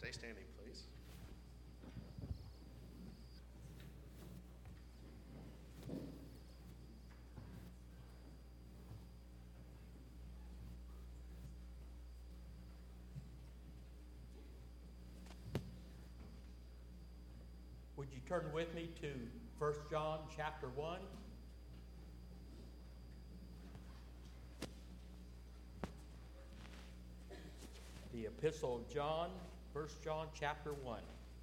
stay standing, please. Would you turn with me to 1 John chapter 1? The Epistle of John, 1 John chapter 1.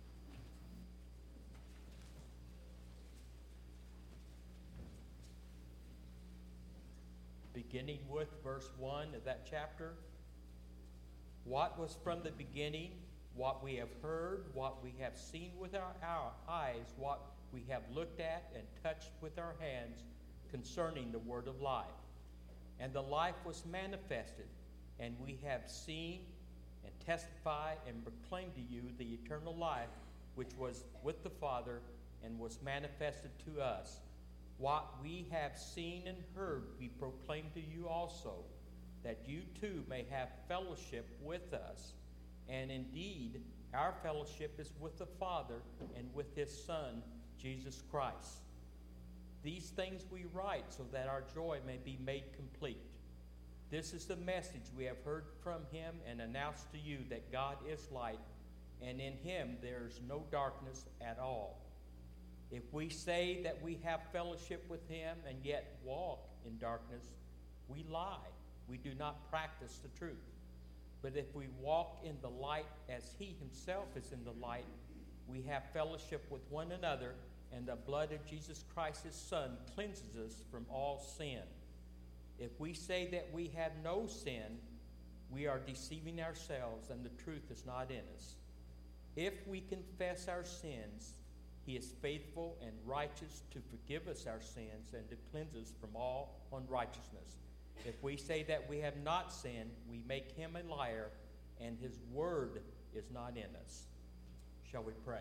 Beginning with verse 1 of that chapter. What was from the beginning, what we have heard, what we have seen with our eyes, what we have looked at and touched with our hands concerning the word of life. And the life was manifested, and we have seen and testify and proclaim to you the eternal life which was with the Father and was manifested to us. What we have seen and heard we proclaim to you also, that you too may have fellowship with us. And indeed, our fellowship is with the Father and with His Son, Jesus Christ. These things we write so that our joy may be made complete. This is the message we have heard from Him and announced to you, that God is light, and in Him there is no darkness at all. If we say that we have fellowship with Him and yet walk in darkness, we lie. We do not practice the truth. But if we walk in the light as He Himself is in the light, we have fellowship with one another, and the blood of Jesus Christ, His Son, cleanses us from all sin. If we say that we have no sin, we are deceiving ourselves, and the truth is not in us. If we confess our sins, He is faithful and righteous to forgive us our sins and to cleanse us from all unrighteousness. If we say that we have not sinned, we make Him a liar, and His word is not in us. Shall we pray?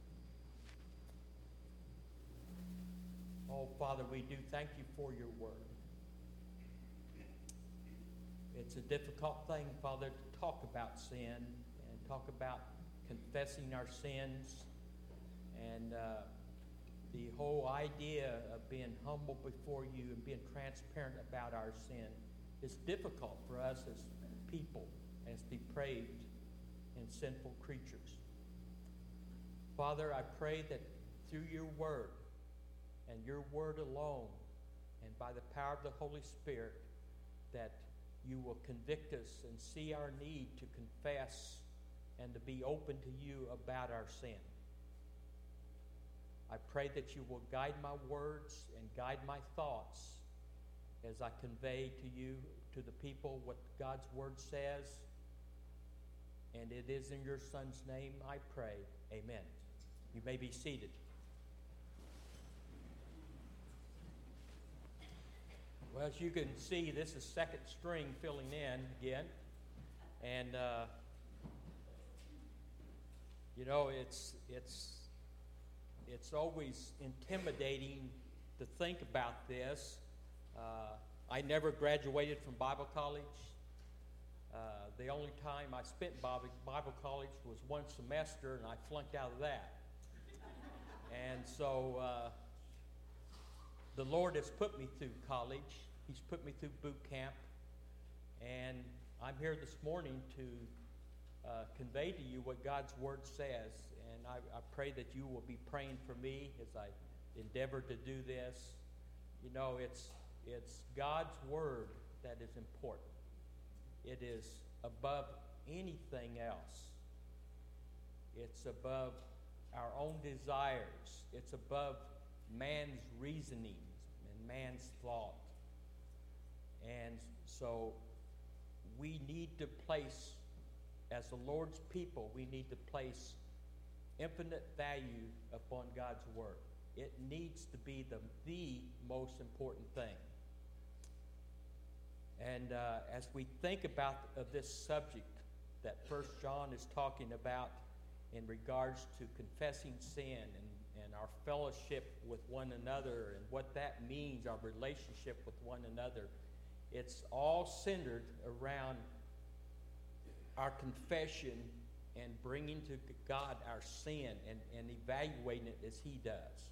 Oh, Father, we do thank You for Your word. It's a difficult thing, Father, to talk about sin and talk about confessing our sins, and the whole idea of being humble before You and being transparent about our sin is difficult for us as people, as depraved and sinful creatures. Father, I pray that through Your word and Your word alone, and by the power of the Holy Spirit, that You will convict us and see our need to confess and to be open to You about our sin. I pray that You will guide my words and guide my thoughts as I convey to You, to the people, what God's word says. And it is in Your Son's name I pray. Amen. You may be seated. Well, as you can see, this is second string filling in again. And, it's always intimidating to think about this. I never graduated from Bible college. The only time I spent Bible college was one semester, and I flunked out of that. And so the Lord has put me through college. He's put me through boot camp. And I'm here this morning to convey to you what God's word says. And I pray that you will be praying for me as I endeavor to do this. You know, it's God's word that is important. It is above anything else. It's above our own desires. It's above man's reasoning and man's thought. And so we need to place, as the Lord's people, we need to place infinite value upon God's word. It needs to be the most important thing. And as we think about this subject that 1 John is talking about in regards to confessing sin and our fellowship with one another and what that means, our relationship with one another, it's all centered around our confession and bringing to God our sin and evaluating it as He does.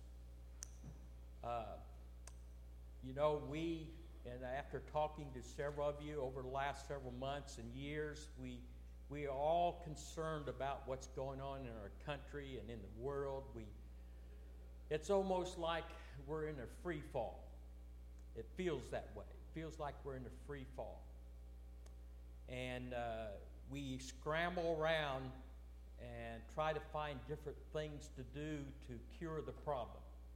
And after talking to several of you over the last several months and years, we are all concerned about what's going on in our country and in the world. It's almost like we're in a free fall. It feels that way. It feels like we're in a free fall. And we scramble around and try to find different things to do to cure the problem.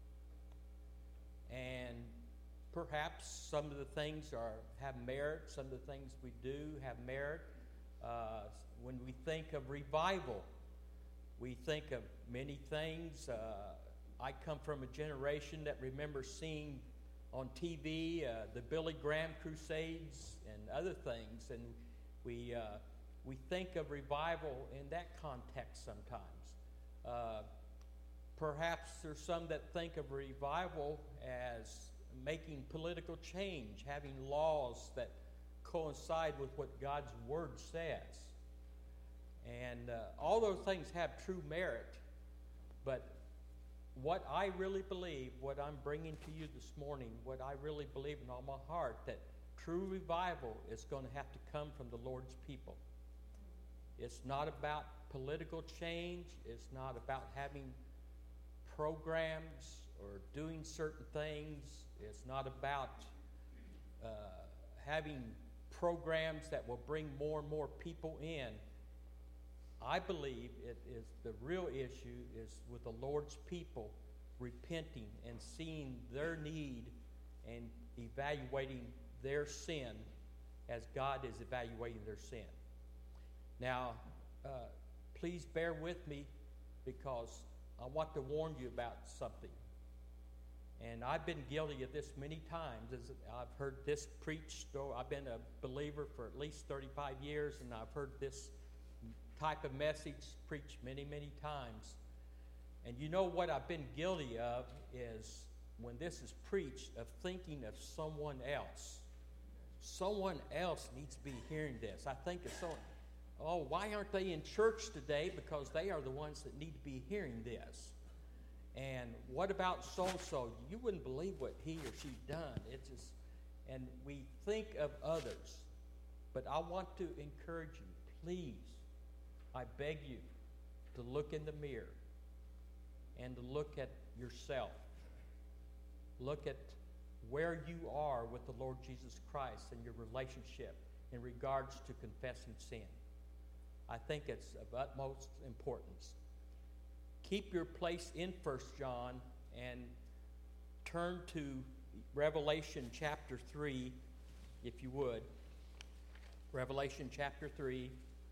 And perhaps some of the things have merit. Some of the things we do have merit. When we think of revival, we think of many things. I come from a generation that remembers seeing on TV the Billy Graham Crusades and other things, and we think of revival in that context sometimes. Perhaps there's some that think of revival as making political change, having laws that coincide with what God's Word says. And all those things have true merit, but what I really believe, what I'm bringing to you this morning, what I really believe in all my heart, that true revival is going to have to come from the Lord's people. It's not about political change. It's not about having programs or doing certain things. It's not about having programs that will bring more and more people in. I believe it is the real issue is with the Lord's people repenting and seeing their need and evaluating their sin as God is evaluating their sin. Now, please bear with me because I want to warn you about something. And I've been guilty of this many times. As I've heard this preached. I've been a believer for at least 35 years, and I've heard this type of message preached many, many times. And you know what I've been guilty of is when this is preached, of thinking of someone else. Someone else needs to be hearing this. I think of someone, why aren't they in church today? Because they are the ones that need to be hearing this. And what about so-and-so? You wouldn't believe what he or she done. It's just, and we think of others. But I want to encourage you, please, I beg you to look in the mirror and to look at yourself. Look at where you are with the Lord Jesus Christ and your relationship in regards to confessing sin. I think it's of utmost importance. Keep your place in 1 John and turn to Revelation chapter 3, if you would. Revelation chapter 3.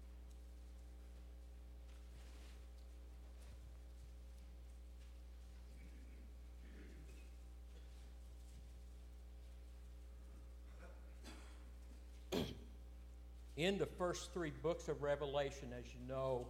In the first three books of Revelation, as you know,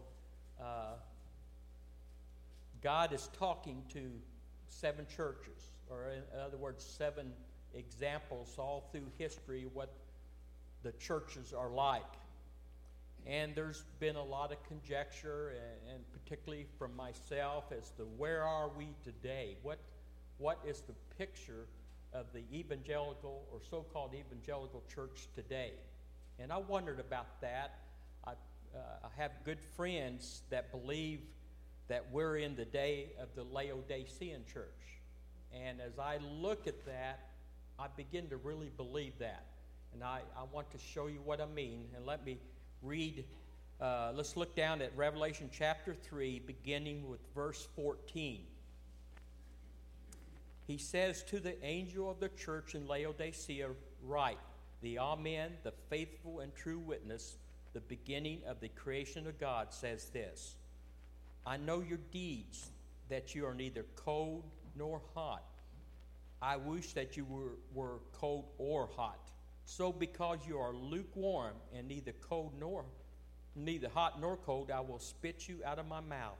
God is talking to 7 churches, or in other words, 7 examples all through history what the churches are like. And there's been a lot of conjecture, and particularly from myself, as to where are we today? What is the picture of the evangelical or so-called evangelical church today? And I wondered about that. I have good friends that believe that we're in the day of the Laodicean church. And as I look at that, I begin to really believe that. And I want to show you what I mean. And let me read, let's look down at Revelation chapter 3, beginning with verse 14. He says, "To the angel of the church in Laodicea write, the Amen, the faithful and true witness, the beginning of the creation of God, says this: I know your deeds, that you are neither cold nor hot. I wish that you were cold or hot. So because you are lukewarm and neither hot nor cold, I will spit you out of my mouth.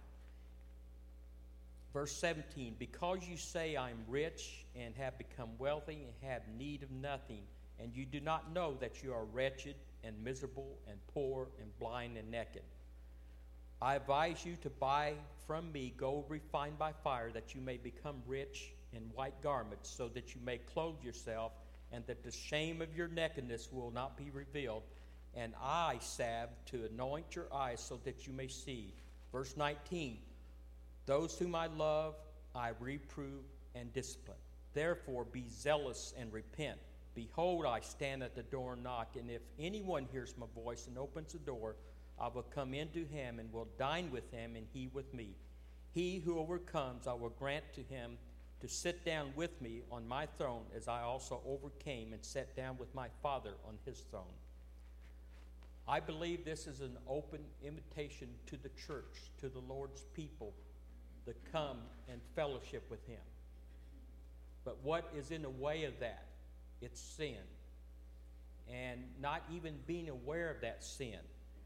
Verse 17, because you say I am rich and have become wealthy and have need of nothing, and you do not know that you are wretched and miserable and poor and blind and naked. I advise you to buy from me gold refined by fire, that you may become rich in white garments, so that you may clothe yourself, and that the shame of your nakedness will not be revealed, and eye salve to anoint your eyes, so that you may see. Verse 19, those whom I love, I reprove and discipline. Therefore be zealous and repent. Behold, I stand at the door and knock, and if anyone hears my voice and opens the door, I will come into him and will dine with him, and he with me. He who overcomes, I will grant to him to sit down with me on my throne, as I also overcame and sat down with my Father on his throne. I believe this is an open invitation to the church, to the Lord's people, to come and fellowship with him. But what is in the way of that? It's sin. And not even being aware of that sin.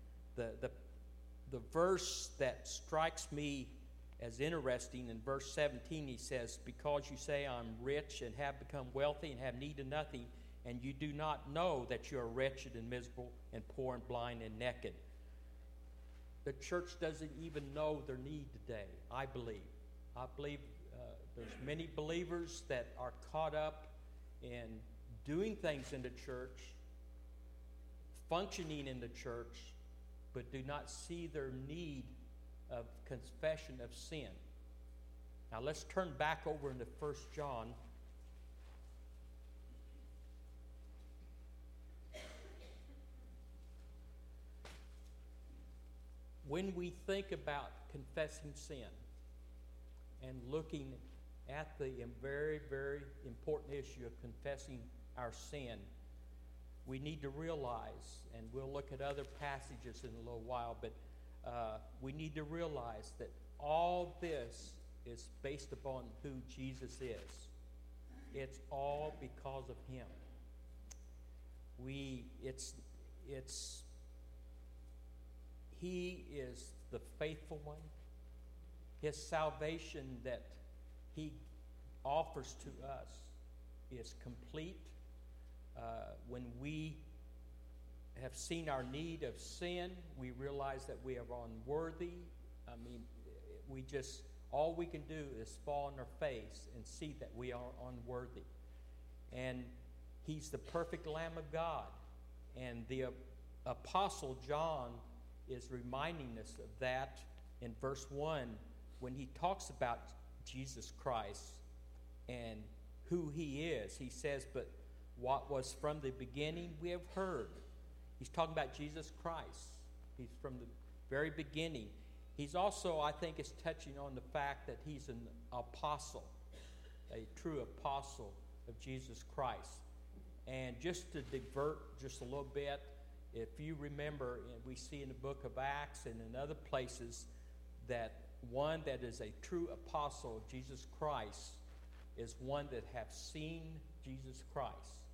The verse that strikes me as interesting in verse 17, he says, because you say I'm rich and have become wealthy and have need of nothing, and you do not know that you are wretched and miserable and poor and blind and naked. The church doesn't even know their need today, I believe. I believe there's many believers that are caught up in doing things in the church, functioning in the church, but do not see their need of confession of sin. Now let's turn back over into 1 John. When we think about confessing sin and looking at the very, very important issue of confessing our sin, we need to realize, and we'll look at other passages in a little while, but we need to realize that all this is based upon who Jesus is. It's all because of him. He is the faithful one. His salvation that he offers to us is complete. When we have seen our need of sin, we realize that we are unworthy. I mean, all we can do is fall on our face and see that we are unworthy. And he's the perfect Lamb of God. And the Apostle John is reminding us of that in verse 1 when he talks about Jesus Christ and who he is. He says, but what was from the beginning we have heard. He's talking about Jesus Christ. He's from the very beginning. He's also, I think, is touching on the fact that he's an apostle, a true apostle of Jesus Christ. And just to divert just a little bit, if you remember, we see in the book of Acts and in other places that one that is a true apostle of Jesus Christ is one that have seen Jesus Christ.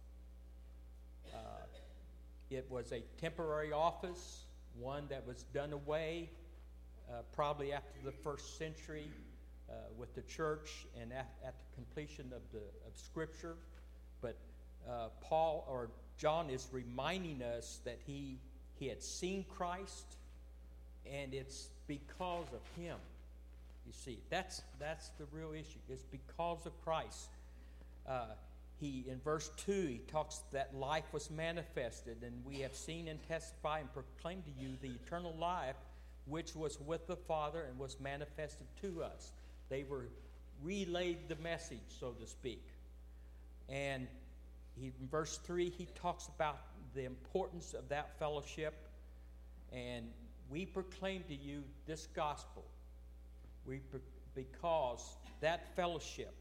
It was a temporary office, one that was done away probably after the first century with the church and at the completion of Scripture. But John is reminding us that he had seen Christ, and it's because of him. You see, that's the real issue. It's because of Christ. In verse 2, he talks that life was manifested, and we have seen and testified and proclaimed to you the eternal life which was with the Father and was manifested to us. They were relayed the message, so to speak. And in verse 3, he talks about the importance of that fellowship, and we proclaim to you this gospel because that fellowship,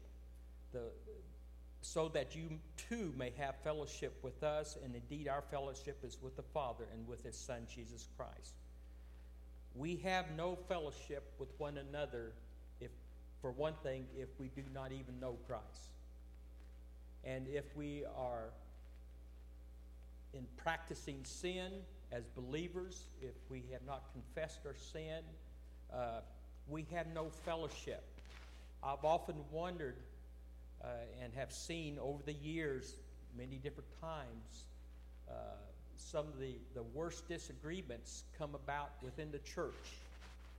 so that you too may have fellowship with us, and indeed our fellowship is with the Father and with his Son, Jesus Christ. We have no fellowship with one another, if we do not even know Christ. And if we are in practicing sin as believers, if we have not confessed our sin, we have no fellowship. I've often wondered and have seen over the years, many different times, some of the worst disagreements come about within the church.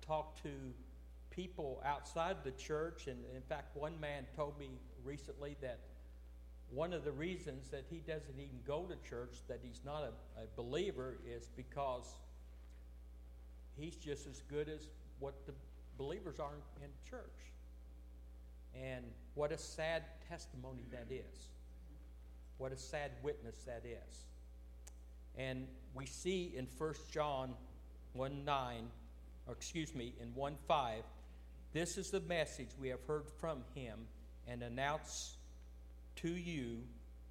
talk to people outside the church, and in fact, one man told me recently that one of the reasons that he doesn't even go to church, that he's not a believer, is because he's just as good as what the believers are in church. And what a sad testimony that is. What a sad witness that is. And we see in 1 John 1:9, in 1:5, this is the message we have heard from him and announce to you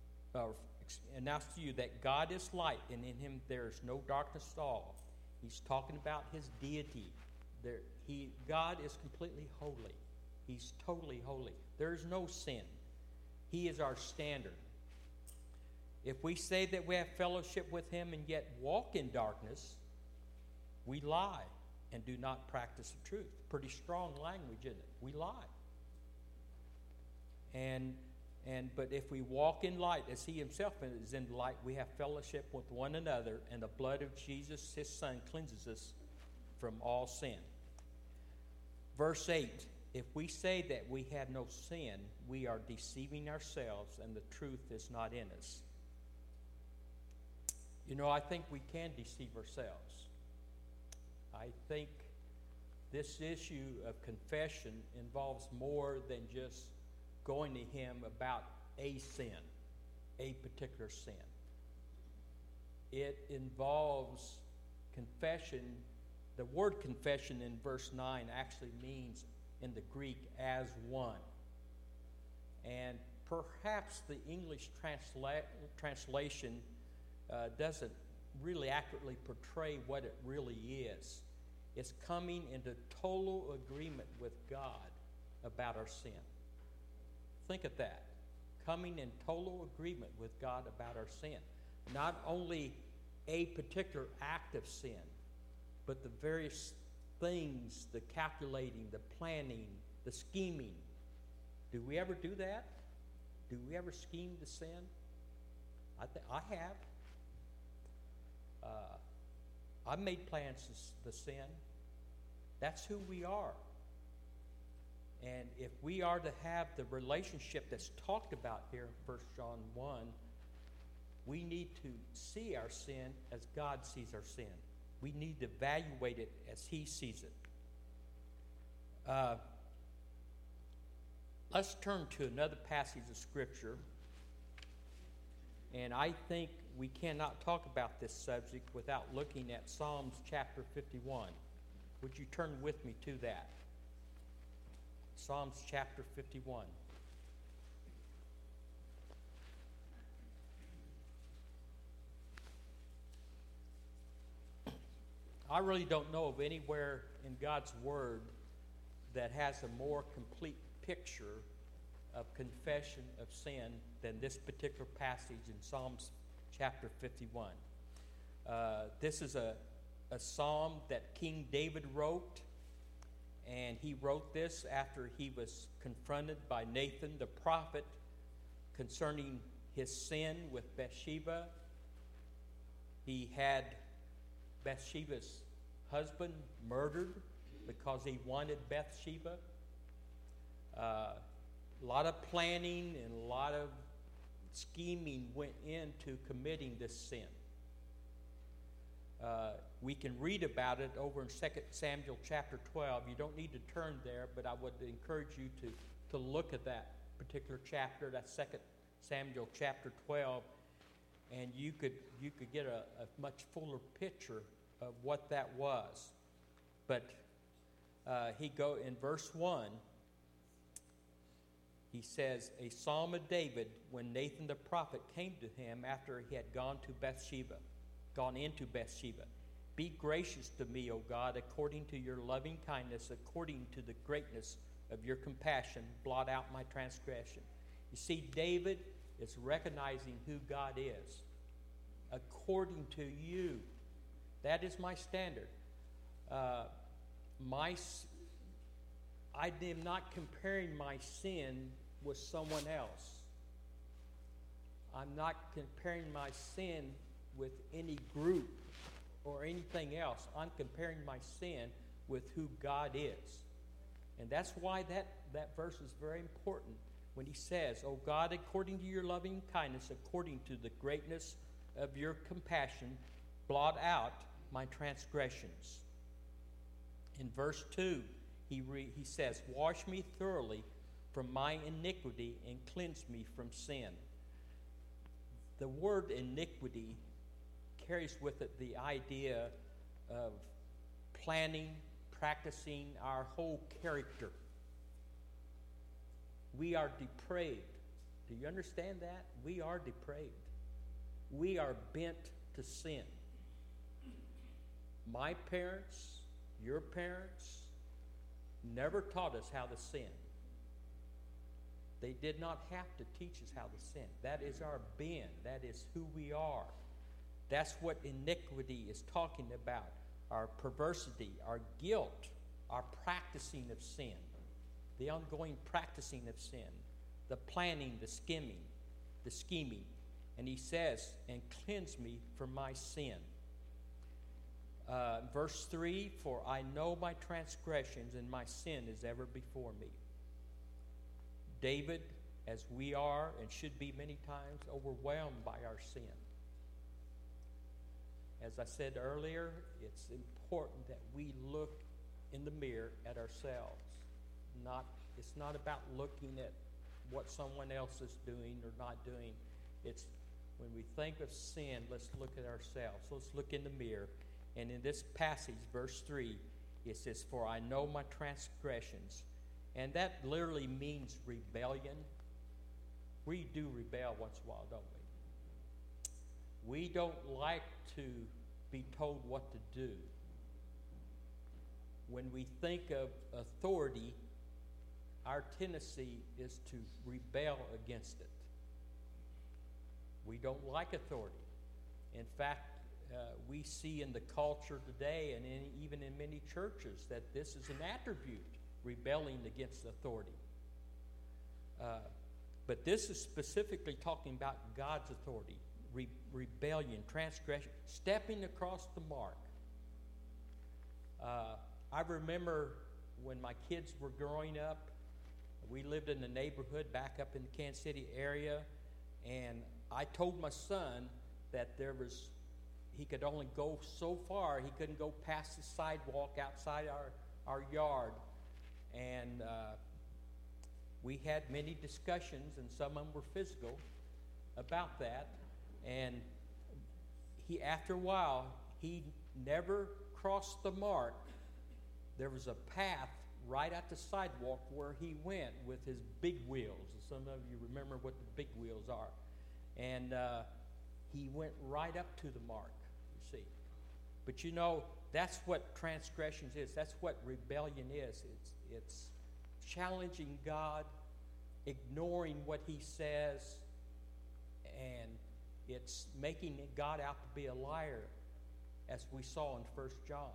that God is light, and in him there is no darkness at all. He's talking about his deity. God is completely holy. He's totally holy. There is no sin. He is our standard. If we say that we have fellowship with him and yet walk in darkness, we lie and do not practice the truth. Pretty strong language, isn't it? We lie. But if we walk in light, as he himself is in light, we have fellowship with one another, and the blood of Jesus, his Son, cleanses us from all sin. Verse 8, if we say that we have no sin, we are deceiving ourselves, and the truth is not in us. You know, I think we can deceive ourselves. I think this issue of confession involves more than just going to him about a sin, a particular sin. It involves confession. The word confession in verse 9 actually means in the Greek as one. And perhaps the English translation doesn't really accurately portray what it really is. It's coming into total agreement with God about our sin. Think of that. Coming in total agreement with God about our sin. Not only a particular act of sin, but the various things, the calculating, the planning, the scheming. Do we ever do that? Do we ever scheme to sin? I have. I've made plans to sin. That's who we are. And if we are to have the relationship that's talked about here in 1 John 1, we need to see our sin as God sees our sin. We need to evaluate it as he sees it. Let's turn to another passage of Scripture. And I think we cannot talk about this subject without looking at Psalms chapter 51. Would you turn with me to that? Psalms chapter 51. I really don't know of anywhere in God's Word that has a more complete picture of confession of sin than this particular passage in Psalms chapter 51. This is a psalm that King David wrote, and he wrote this after he was confronted by Nathan the prophet concerning his sin with Bathsheba. He had Bathsheba's husband murdered because he wanted Bathsheba. A lot of planning and a lot of scheming went into committing this sin. We can read about it over in 2 Samuel chapter 12. You don't need to turn there, but I would encourage you to look at that particular chapter, that 2 Samuel chapter 12, and you could get a much fuller picture of what that was. But in verse 1, he says, a psalm of David when Nathan the prophet came to him after he had gone into Bathsheba. Be gracious to me, O God, according to your loving kindness, according to the greatness of your compassion, blot out my transgression. You see, David is recognizing who God is. According to you. That is my standard. I am not comparing my sin with someone else. I'm not comparing my sin with any group or anything else. I'm comparing my sin with who God is. And that's why that verse is very important when he says, "O God, according to your loving kindness, according to the greatness of your compassion, blot out my transgressions." In verse 2, he says, "Wash me thoroughly from my iniquity and cleanse me from sin." The word iniquity carries with it the idea of planning, practicing our whole character. We are depraved. Do you understand that? We are depraved. We are bent to sin. My parents, your parents, never taught us how to sin. They did not have to teach us how to sin. That is our being. That is who we are. That's what iniquity is talking about. Our perversity, our guilt, our practicing of sin, the ongoing practicing of sin, the planning, the scheming. And he says, "And cleanse me from my sin." Verse 3, "For I know my transgressions, and my sin is ever before me." David, as we are and should be many times, overwhelmed by our sin. As I said earlier, it's important that we look in the mirror at ourselves. It's not about looking at what someone else is doing or not doing. It's when we think of sin, let's look at ourselves. Let's look in the mirror. And in this passage, verse 3, it says, "For I know my transgressions." And that literally means rebellion. We do rebel once in a while, don't we? We don't like to be told what to do. When we think of authority, our tendency is to rebel against it. We don't like authority. In fact, we see in the culture today and even in many churches that this is an attribute, rebelling against authority. But this is specifically talking about God's authority, rebellion, transgression, stepping across the mark. I remember when my kids were growing up, we lived in the neighborhood back up in the Kansas City area, and I told my son that he could only go so far. He couldn't go past the sidewalk outside our yard. And we had many discussions, and some of them were physical, about that. And after a while, he never crossed the mark. There was a path right at the sidewalk where he went with his big wheels. Some of you remember what the big wheels are. And he went right up to the mark, you see. But you know, that's what transgressions is. That's what rebellion is. It's challenging God, ignoring what he says, and it's making God out to be a liar, as we saw in 1 John.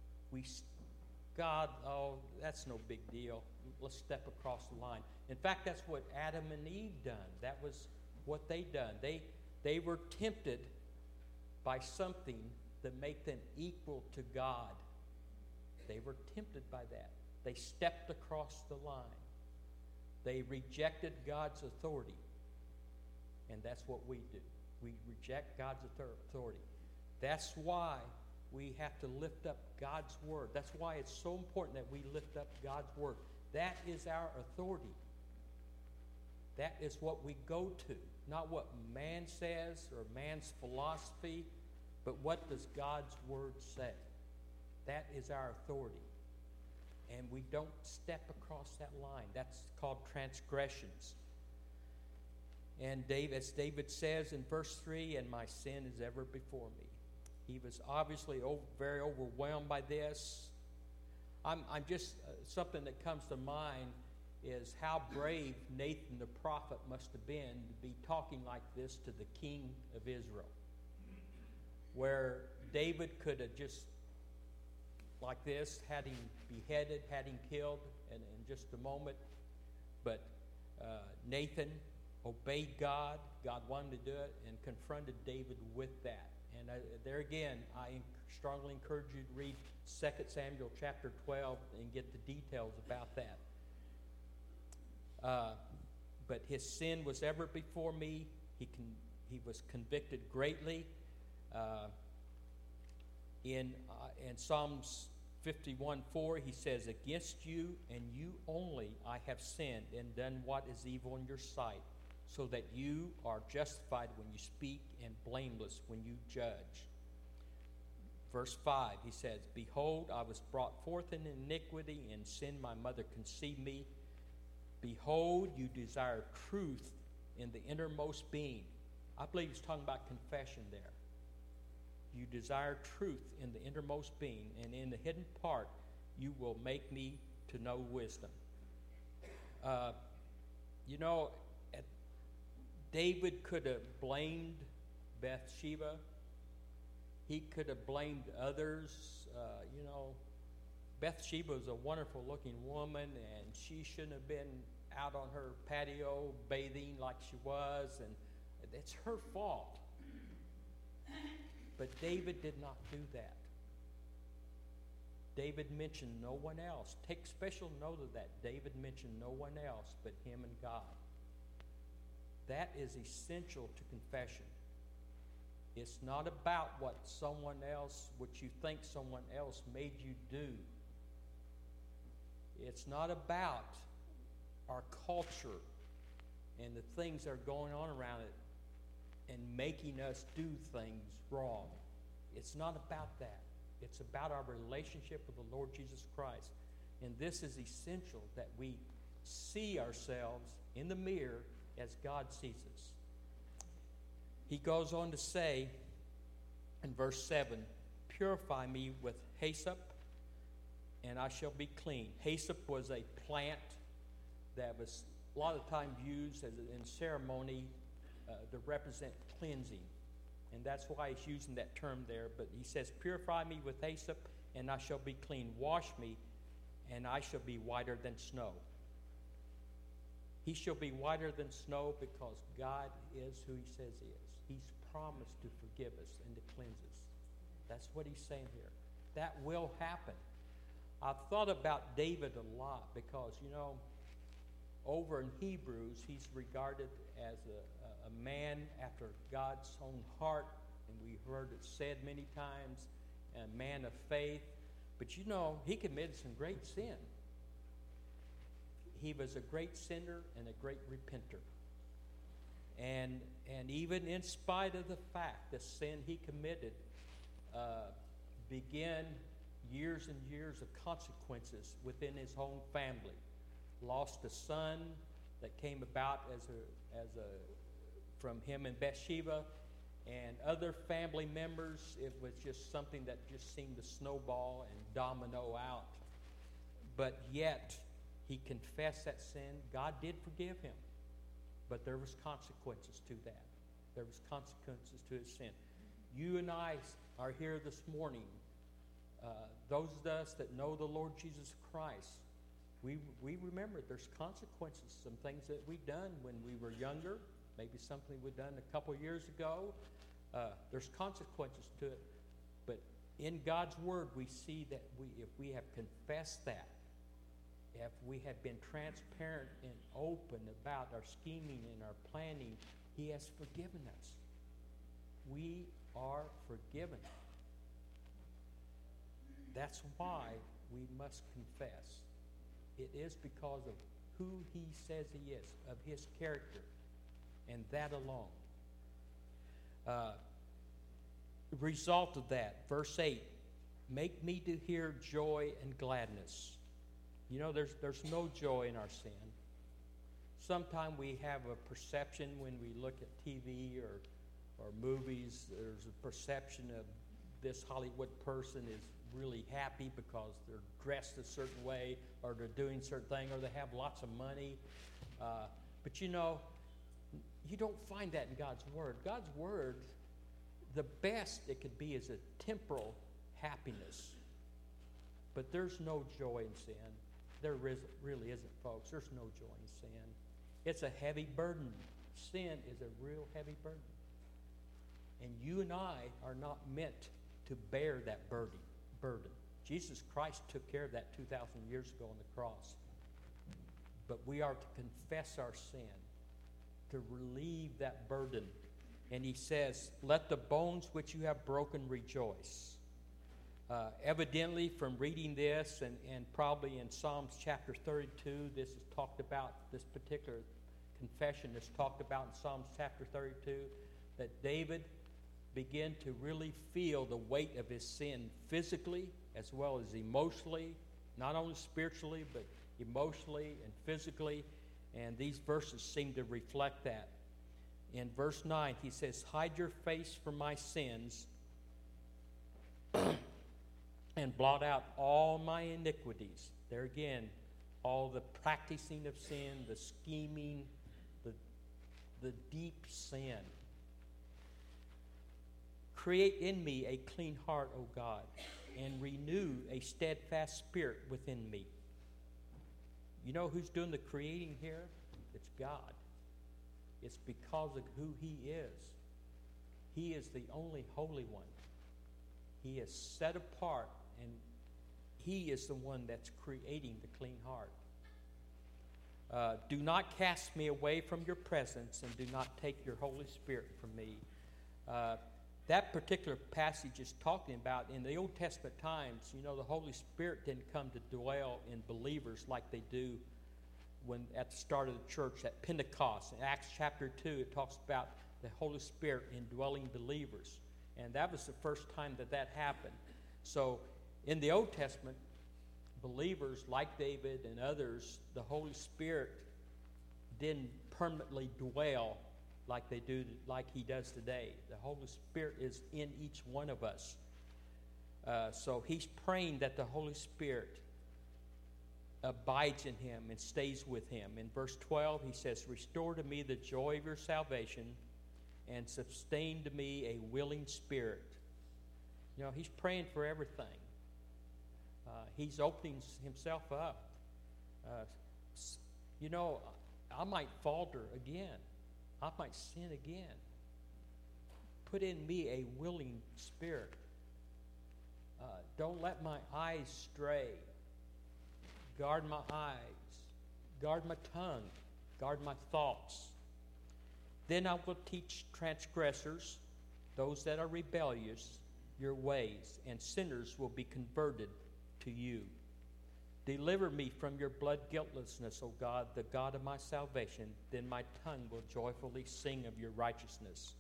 God, oh, that's no big deal. Let's step across the line. In fact, that's what Adam and Eve done. That was what they done. They were tempted by something that made them equal to God. They were tempted by that. They stepped across the line. They rejected God's authority. And that's what we do. We reject God's authority. That's why we have to lift up God's word. That's why it's so important that we lift up God's word. That is our authority. That is what we go to. Not what man says or man's philosophy, but what does God's word say? That is our authority. And we don't step across that line. That's called transgressions. And as David says in verse 3, "And my sin is ever before me." He was obviously very overwhelmed by this. I'm just, something that comes to mind is how brave Nathan the prophet must have been to be talking like this to the king of Israel. Where David could have just, like this, had him beheaded, had him killed in just a moment. But Nathan obeyed God. God wanted to do it and confronted David with that. And there again, I strongly encourage you to read 2 Samuel chapter 12 and get the details about that. But his sin was ever before me. He was convicted greatly. In Psalms 51:4, he says, "Against you and you only I have sinned and done what is evil in your sight, so that you are justified when you speak and blameless when you judge." Verse 5, he says, "Behold, I was brought forth in iniquity, and sin my mother conceived me. Behold, you desire truth in the innermost being." I believe he's talking about confession there. You desire truth in the innermost being, and in the hidden part you will make me to know wisdom. David could have blamed Bathsheba. He could have blamed others. Bathsheba was a wonderful looking woman, and she shouldn't have been out on her patio bathing like she was, and it's her fault. But David did not do that. David mentioned no one else. Take special note of that. David mentioned no one else but him and God. That is essential to confession. It's not about what you think someone else made you do. It's not about our culture and the things that are going on around it and making us do things wrong. It's not about that. It's about our relationship with the Lord Jesus Christ. And this is essential, that we see ourselves in the mirror as God sees us. He goes on to say in verse 7, "Purify me with hyssop, and I shall be clean." Hyssop was a plant that was a lot of times used in ceremony to represent cleansing. And that's why he's using that term there. But he says, "Purify me with hyssop, and I shall be clean. Wash me, and I shall be whiter than snow." He shall be whiter than snow because God is who he says he is. He's promised to forgive us and to cleanse us. That's what he's saying here. That will happen. I've thought about David a lot because, over in Hebrews, he's regarded as a man after God's own heart, and we heard it said many times, a man of faith. But he committed some great sin. He was a great sinner and a great repenter. And even in spite of the fact the sin he committed began years and years of consequences within his own family. Lost a son that came about from him and Bathsheba, and other family members. It was just something that just seemed to snowball and domino out. But yet he confessed that sin. God did forgive him, but there was consequences to that. There was consequences to his sin. You and I are here this morning. Those of us that know the Lord Jesus Christ, we remember there's consequences. Some things that we've done when we were younger, maybe something we've done a couple years ago. There's consequences to it. But in God's Word, we see that if we have confessed that, if we have been transparent and open about our scheming and our planning, he has forgiven us. We are forgiven. That's why we must confess. It is because of who he says he is, of his character, and that alone. The result of that, verse 8, "Make me to hear joy and gladness." There's no joy in our sin. Sometimes we have a perception when we look at TV or movies, there's a perception of this Hollywood person is really happy because they're dressed a certain way, or they're doing a certain thing, or they have lots of money. But you don't find that in God's Word. God's Word, the best it could be is a temporal happiness. But there's no joy in sin. There really isn't, folks. There's no joy in sin. It's a heavy burden. Sin is a real heavy burden. And you and I are not meant to to bear that burden. Jesus Christ took care of that 2,000 years ago on the cross. But we are to confess our sin, to relieve that burden. And he says, let the bones which you have broken rejoice. Evidently, from reading this, and probably in Psalms chapter 32, this is talked about, this particular confession is talked about in Psalms chapter 32, that David began to really feel the weight of his sin physically as well as emotionally, not only spiritually, but emotionally and physically. And these verses seem to reflect that. In verse 9, he says, hide your face from my sins and blot out all my iniquities. There again, all the practicing of sin, the scheming, the deep sin. Create in me a clean heart, O God, and renew a steadfast spirit within me. You know who's doing the creating here? It's God. It's because of who he is. He is the only Holy One. He is set apart, and he is the one that's creating the clean heart. Do not cast me away from your presence, and do not take your Holy Spirit from me. That particular passage is talking about in the Old Testament times, you know, the Holy Spirit didn't come to dwell in believers like they do when at the start of the church at Pentecost. In Acts chapter 2, it talks about the Holy Spirit indwelling believers. And that was the first time that happened. So in the Old Testament, believers like David and others, the Holy Spirit didn't permanently dwell like he does today. The Holy Spirit is in each one of us. So he's praying that the Holy Spirit abides in him and stays with him. In verse 12, he says, restore to me the joy of your salvation and sustain to me a willing spirit. You know, he's praying for everything. He's opening himself up. You know, I might falter again. I might sin again. Put in me a willing spirit. Don't let my eyes stray. Guard my eyes. Guard my tongue. Guard my thoughts. Then I will teach transgressors, those that are rebellious, your ways, and sinners will be converted to you. Deliver me from your blood guiltlessness, O God, the God of my salvation. Then my tongue will joyfully sing of your righteousness.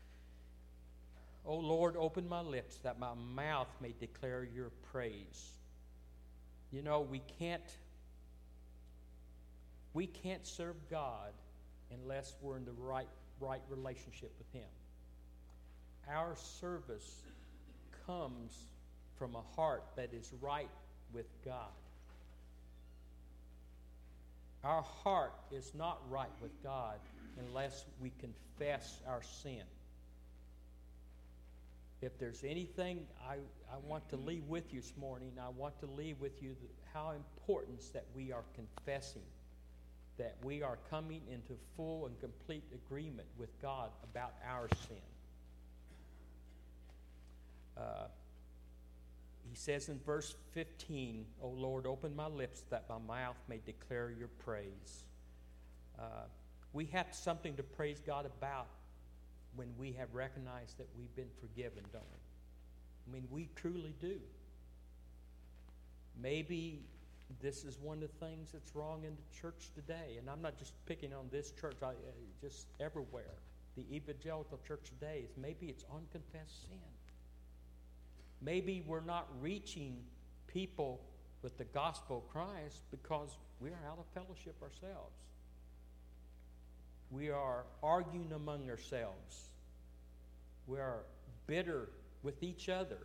O Lord, open my lips that my mouth may declare your praise. You know, we can't serve God unless we're in the right relationship with him. Our service comes from a heart that is right with God. Our heart is not right with God unless we confess our sin. If there's anything I want to leave with you this morning, I want to leave with you how important that we are confessing, that we are coming into full and complete agreement with God about our sin. He says in verse 15, O Lord, open my lips that my mouth may declare your praise. We have something to praise God about when we have recognized that we've been forgiven, don't we? I mean, we truly do. Maybe this is one of the things that's wrong in the church today. And I'm not just picking on this church, just everywhere. The evangelical church today is maybe it's unconfessed sin. Maybe we're not reaching people with the gospel of Christ because we are out of fellowship ourselves. We are arguing among ourselves. We are bitter with each other.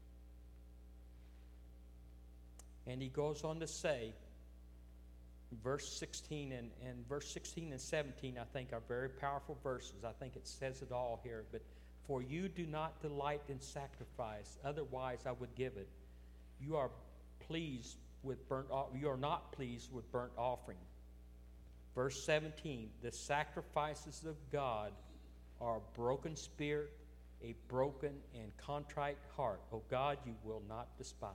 And he goes on to say, verse 16 and verse 16 and 17, I think, are very powerful verses. I think it says it all here. But for you do not delight in sacrifice, otherwise I would give it. You are not pleased with burnt offering. Verse 17, the sacrifices of God are a broken spirit, a broken and contrite heart, O God, you will not despise.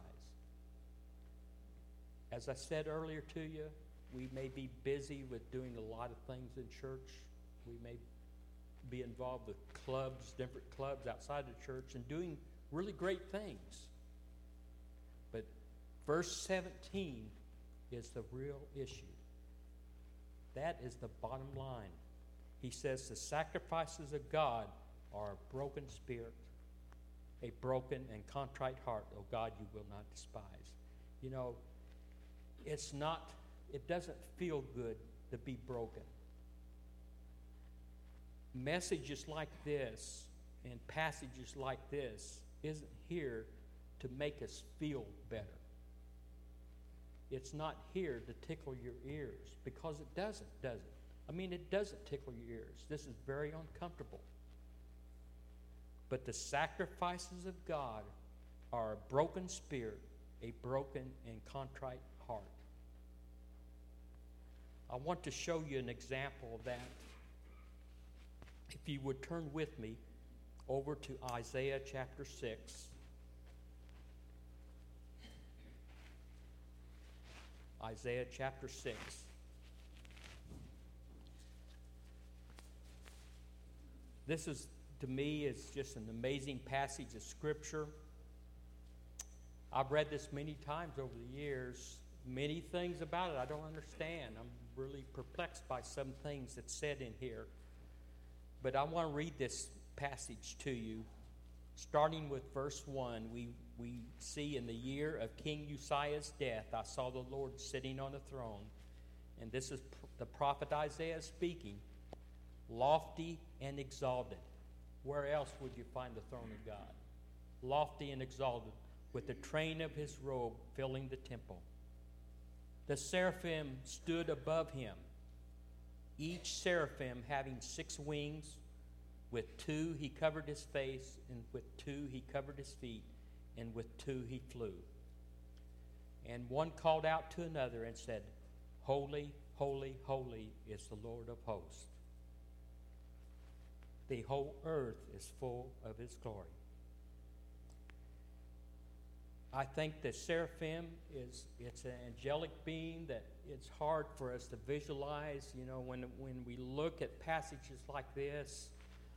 As I said earlier to you, we may be busy with doing a lot of things in church. We may be involved with clubs, different clubs outside the church, and doing really great things. But verse 17 is the real issue. That is the bottom line. He says the sacrifices of God are a broken spirit, a broken and contrite heart, O God, you will not despise. You know, it doesn't feel good to be broken. Messages like this and passages like this isn't here to make us feel better. It's not here to tickle your ears, because it doesn't, does it? I mean, it doesn't tickle your ears. This is very uncomfortable. But the sacrifices of God are a broken spirit, a broken and contrite heart. I want to show you an example of that. If you would turn with me over to Isaiah chapter 6. Isaiah chapter 6. This is, to me, is just an amazing passage of Scripture. I've read this many times over the years. Many things about it I don't understand. I'm really perplexed by some things that's said in here. But I want to read this passage to you. Starting with verse 1, we see in the year of King Uzziah's death, I saw the Lord sitting on a throne. And this is the prophet Isaiah speaking. Lofty and exalted. Where else would you find the throne of God? Lofty and exalted, with the train of his robe filling the temple. The seraphim stood above him, each seraphim having 6 wings. With 2 he covered his face, and with 2 he covered his feet, and with 2 he flew. And one called out to another and said, Holy, holy, holy is the Lord of hosts. The whole earth is full of his glory. I think the seraphim it's an angelic being that it's hard for us to visualize. You know, when we look at passages like this,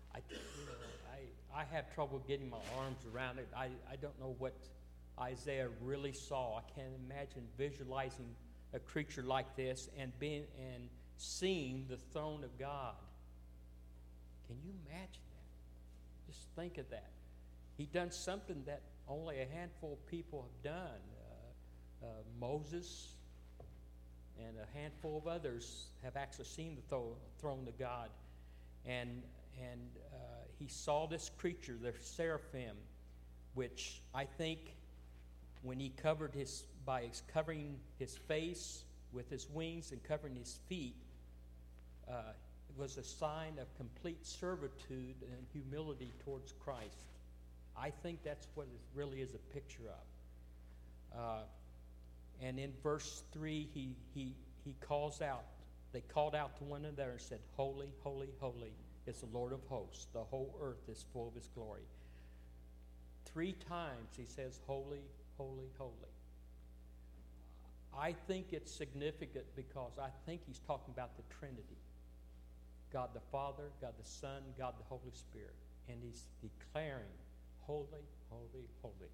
I have trouble getting my arms around it. I don't know what Isaiah really saw. I can't imagine visualizing a creature like this and seeing the throne of God. Can you imagine that? Just think of that. He done something that only a handful of people have done. Moses and a handful of others have actually seen the throne of God. And he saw this creature, the seraphim, which I think when he covered by covering his face with his wings and covering his feet, it was a sign of complete servitude and humility towards Christ. I think that's what it really is a picture of. And in verse 3, he calls out. They called out to one another and said, Holy, holy, holy is the Lord of hosts. The whole earth is full of his glory. 3 times he says, Holy, holy, holy. I think it's significant because I think he's talking about the Trinity. God the Father, God the Son, God the Holy Spirit. And he's declaring, Holy, holy, holy.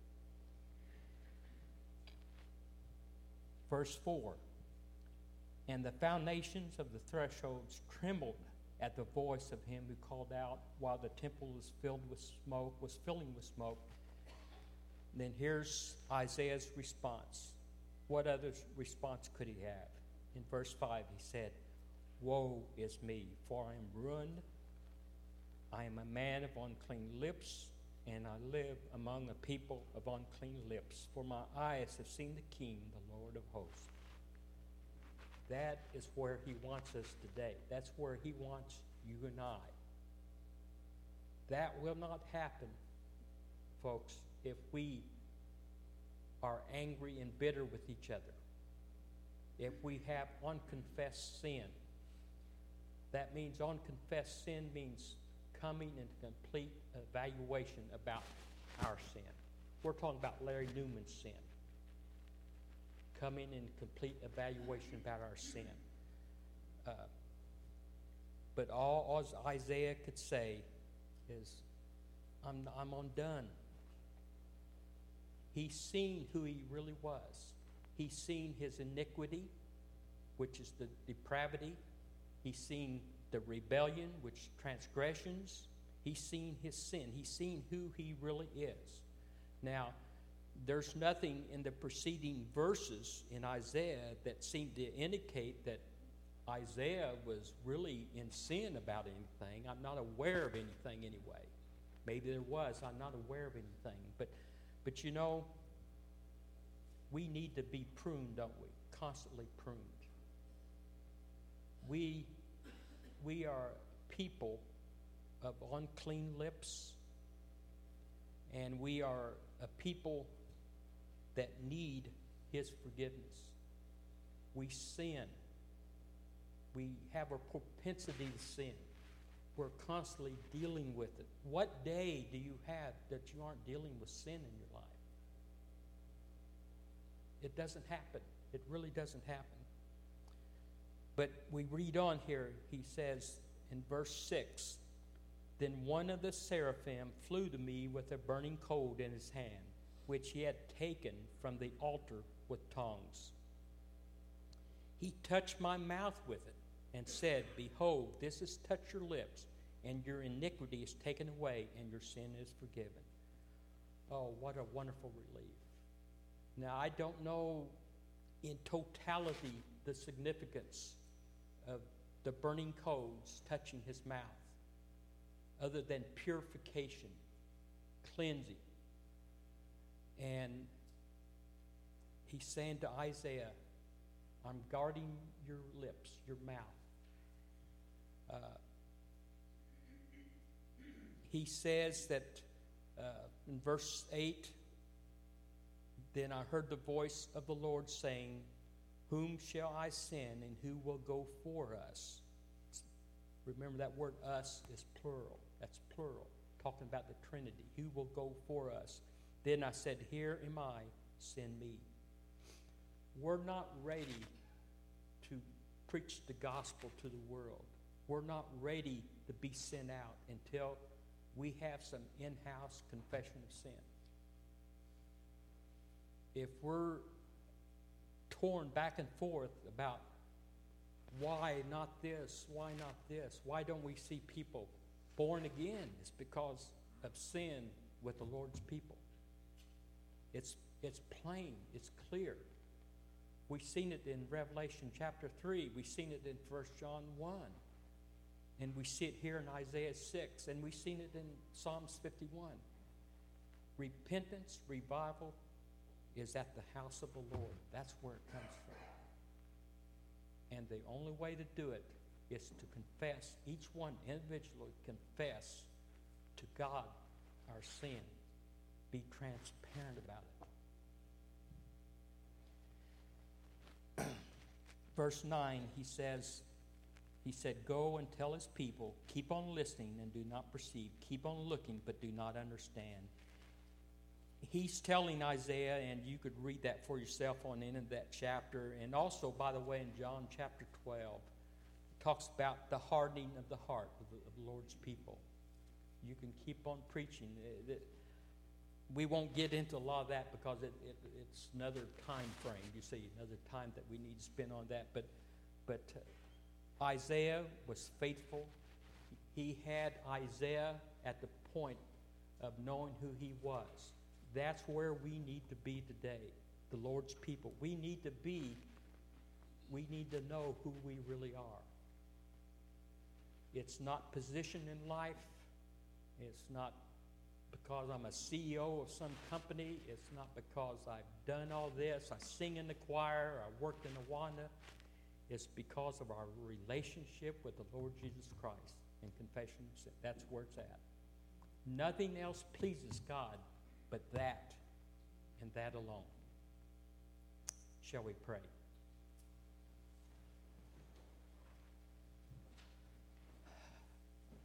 Verse 4. And the foundations of the thresholds trembled at the voice of him who called out while the temple was filling with smoke. And then here's Isaiah's response. What other response could he have? In verse 5 he said, Woe is me, for I am ruined. I am a man of unclean lips, and I live among a people of unclean lips. For my eyes have seen the King, the Lord of hosts. That is where he wants us today. That's where he wants you and I. That will not happen, folks, if we are angry and bitter with each other. If we have unconfessed sin. That means unconfessed sin means coming into complete evaluation about our sin. We're talking about Larry Newman's sin. Coming in complete evaluation about our sin. But all Isaiah could say is, I'm undone. He's seen who he really was. He's seen his iniquity, which is the depravity. He's seen the rebellion, which is transgressions. He's seen his sin. He's seen who he really is. Now, there's nothing in the preceding verses in Isaiah that seem to indicate that Isaiah was really in sin about anything. I'm not aware of anything anyway. Maybe there was. I'm not aware of anything. But you know, we need to be pruned, don't we? Constantly pruned. We are people of unclean lips, and we are a people that need His forgiveness. We sin. We have a propensity to sin. We're constantly dealing with it. What day do you have that you aren't dealing with sin in your life? It doesn't happen. It really doesn't happen. But we read on here, he says in verse 6, "Then one of the seraphim flew to me with a burning coal in his hand, which he had taken from the altar with tongs. He touched my mouth with it and said, Behold, this has touched your lips, and your iniquity is taken away, and your sin is forgiven." Oh, what a wonderful relief. Now, I don't know in totality the significance of the burning coals touching his mouth, other than purification, cleansing. And he's saying to Isaiah, I'm guarding your lips, your mouth. He says that in verse 8, "Then I heard the voice of the Lord saying, Whom shall I send, and who will go for us?" Remember, that word "us" is plural. That's plural, talking about the Trinity. Who will go for us? Then I said, Here am I, send me. We're not ready to preach the gospel to the world. We're not ready to be sent out until we have some in-house confession of sin. If we're torn back and forth about why not this, why don't we see people born again? It's because of sin with the Lord's people. It's plain, it's clear. We've seen it in Revelation chapter 3. We've seen it in 1 John 1. And we see it here in Isaiah 6. And we've seen it in Psalms 51. Repentance, revival is at the house of the Lord. That's where it comes from. And the only way to do it is to confess, each one individually confess to God our sin. Be transparent about it. Verse 9, he said, "Go and tell his people, keep on listening and do not perceive. Keep on looking, but do not understand." He's telling Isaiah, and you could read that for yourself on the end of that chapter. And also, by the way, in John chapter 12, it talks about the hardening of the heart of the Lord's people. You can keep on preaching. We won't get into a lot of that because it's another time frame, you see, another time that we need to spend on that. But Isaiah was faithful. He had Isaiah at the point of knowing who he was. That's where we need to be today, the Lord's people. We need to know who we really are. It's not position in life. It's not because I'm a CEO of some company. It's not because I've done all this. I sing in the choir. I worked in Awanda. It's because of our relationship with the Lord Jesus Christ and confession of sin. That's where it's at. Nothing else pleases God but that and that alone. Shall we pray?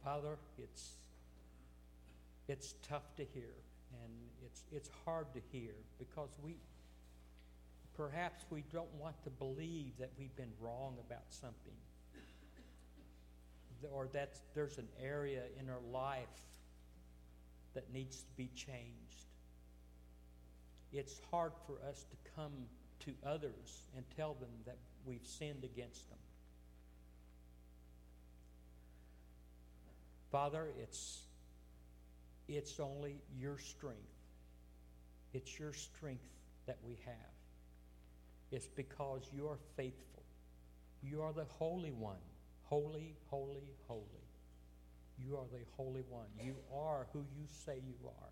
Father, it's tough to hear, and it's hard to hear because perhaps we don't want to believe that we've been wrong about something, or that there's an area in our life that needs to be changed. It's hard for us to come to others and tell them that we've sinned against them. Father, it's only your strength. It's your strength that we have. It's because you are faithful. You are the Holy One. Holy, holy, holy. You are the Holy One. You are who you say you are.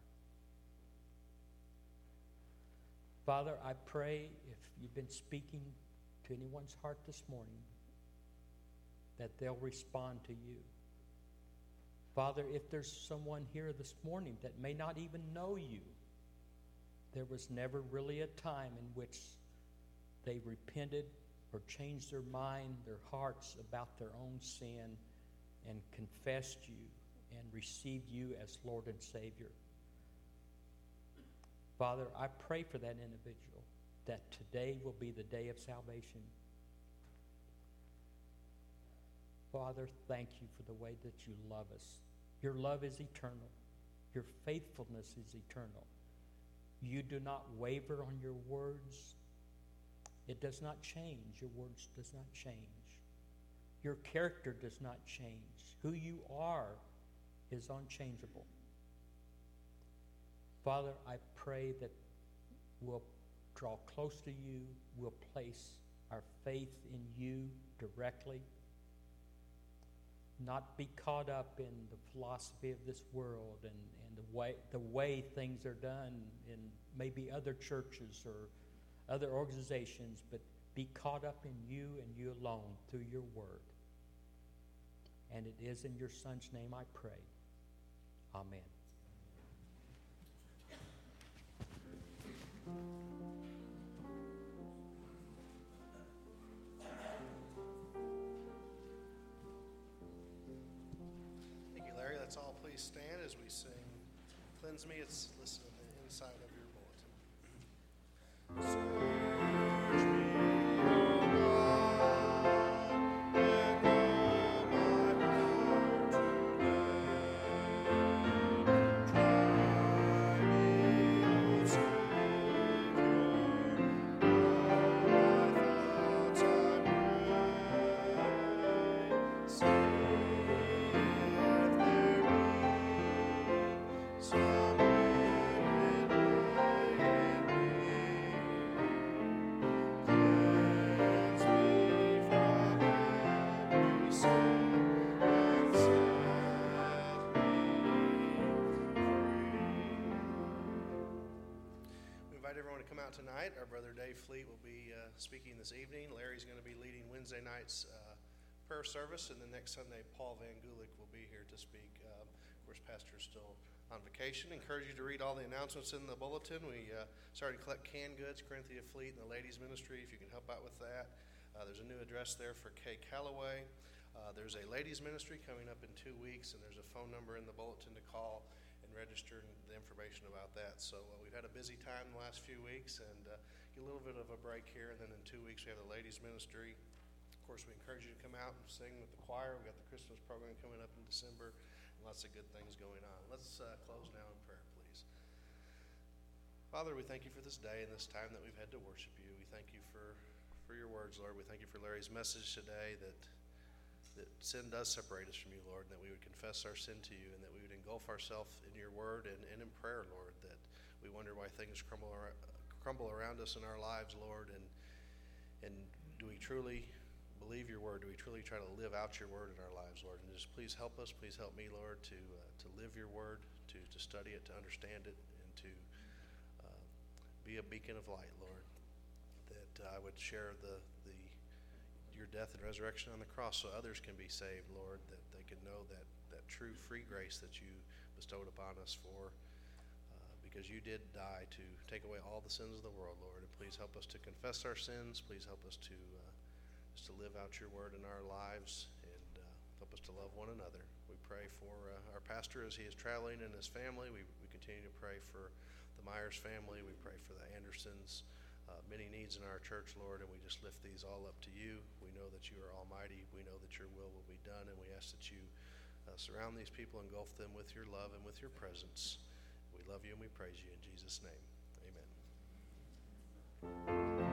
Father, I pray if you've been speaking to anyone's heart this morning, that they'll respond to you. Father, if there's someone here this morning that may not even know you, there was never really a time in which they repented or changed their mind, their hearts about their own sin, and confessed you and received you as Lord and Savior. Father, I pray for that individual, that today will be the day of salvation. Father, thank you for the way that you love us. Your love is eternal. Your faithfulness is eternal. You do not waver on your words. It does not change. Your words does not change. Your character does not change. Who you are is unchangeable. Father, I pray that we'll draw close to you. We'll place our faith in you directly. Not be caught up in the philosophy of this world and the way things are done in maybe other churches or other organizations, but be caught up in you and you alone through your word. And it is in your Son's name I pray. Amen. Thank you, Larry. Let's all please stand as we sing Cleanse Me. It's listed on the inside of your bulletin. Search me, everyone to come out tonight. Our brother Dave Fleet will be speaking this evening. Larry's going to be leading Wednesday night's prayer service, and then next Sunday Paul Van Gulik will be here to speak. Of course, Pastor's still on vacation. Encourage you to read all the announcements in the bulletin. We started to collect canned goods, Corinthia Fleet and the Ladies Ministry, if you can help out with that. There's a new address there for Kay Calloway. There's a Ladies Ministry coming up in 2 weeks, and there's a phone number in the bulletin to call and register the information about that. So we've had a busy time the last few weeks, and get a little bit of a break here, and then in 2 weeks we have the Ladies Ministry. Of course, we encourage you to come out and sing with the choir. We've got the Christmas program coming up in December, and lots of good things going on. Let's close now in prayer, please. Father, we thank you for this day and this time that we've had to worship you. We thank you for your words, Lord. We thank you for Larry's message today, that sin does separate us from you, Lord, and that we would confess our sin to you, and that we would engulf ourselves in your word and in prayer, Lord, that we wonder why things crumble around us in our lives, Lord, and do we truly believe your word? Do we truly try to live out your word in our lives, Lord? And just please help us, please help me, Lord, to live your word, to study it, to understand it, and to be a beacon of light, Lord, that I would share your death and resurrection on the cross so others can be saved, Lord, that they can know that true free grace that you bestowed upon us because you did die to take away all the sins of the world, Lord. And please help us to confess our sins. Please help us to live out your word in our lives, and help us to love one another. We pray for our pastor as he is traveling and his family. We continue to pray for the Myers family. We pray for the Andersons. Many needs in our church, Lord, and we just lift these all up to you. We know that you are almighty. We know that your will be done, and we ask that you surround these people, engulf them with your love and with your presence. We love you and we praise you in Jesus' name. Amen.